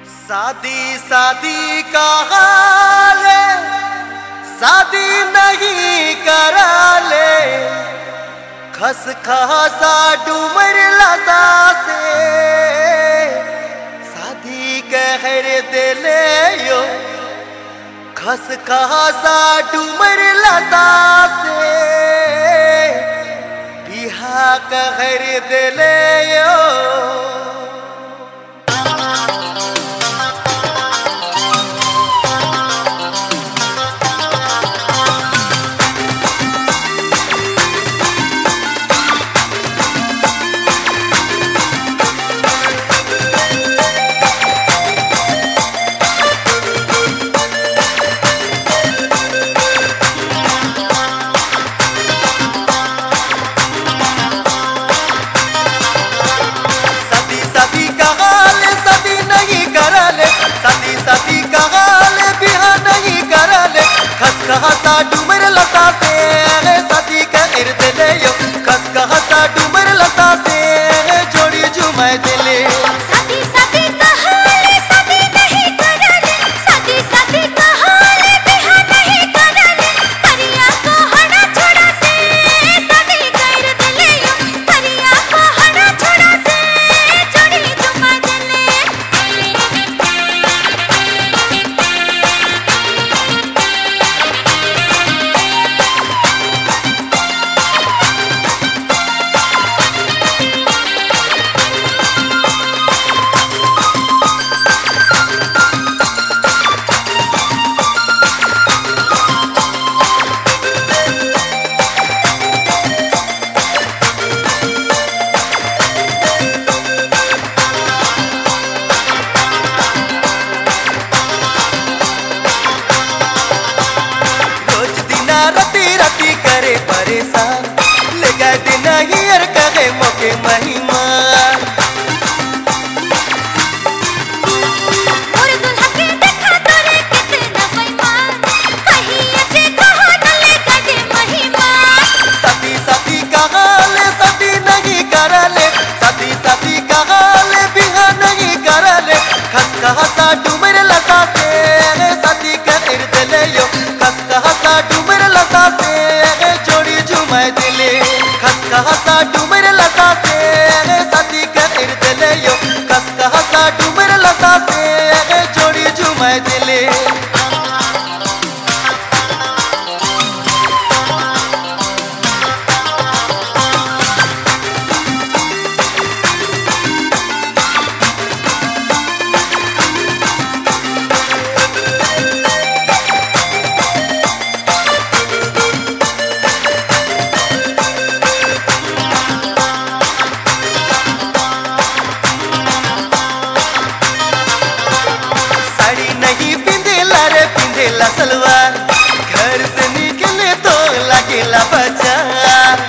शादी शादी का हाल शादी नहीं करा ले खस खासा डूमर लता से शादी कहर दिले यो खस खासा डूमर लता से बिहा कहर दिले यो खसखसा डूमर लता से शादी कहर दिले यो खसखसा डूमर लता से जोड़ी झुमाए दिले शादी शादी का हाल शादी नहीं करले शादी शादी का हाल बिहा नहीं करले करिया को हड़ा छोड़ा से शादी कर दिले यो करिया को हड़ा छोड़ा से जोड़ी जुमा दिले रती रती करे परेशान ले गए दिन हियर कहे मोके महिमा और दुल्हा के देखा तोरे कितना बेईमान कहीं अजे कहो न ले गए महिमा सती सती का हाल सती नहीं करले सती सती का हाल बिहा नहीं करले खसखसा डूमर लता से सती कहर दिले यो खसखसा डूमर लता से जोड़ी झुमाए दिले खसखसा डूमर लता से सती कहर दिले यो खसखसा डूमर लता से जोड़ी झुमाए दिले सलवार घर से निकले तो लगेला बाजार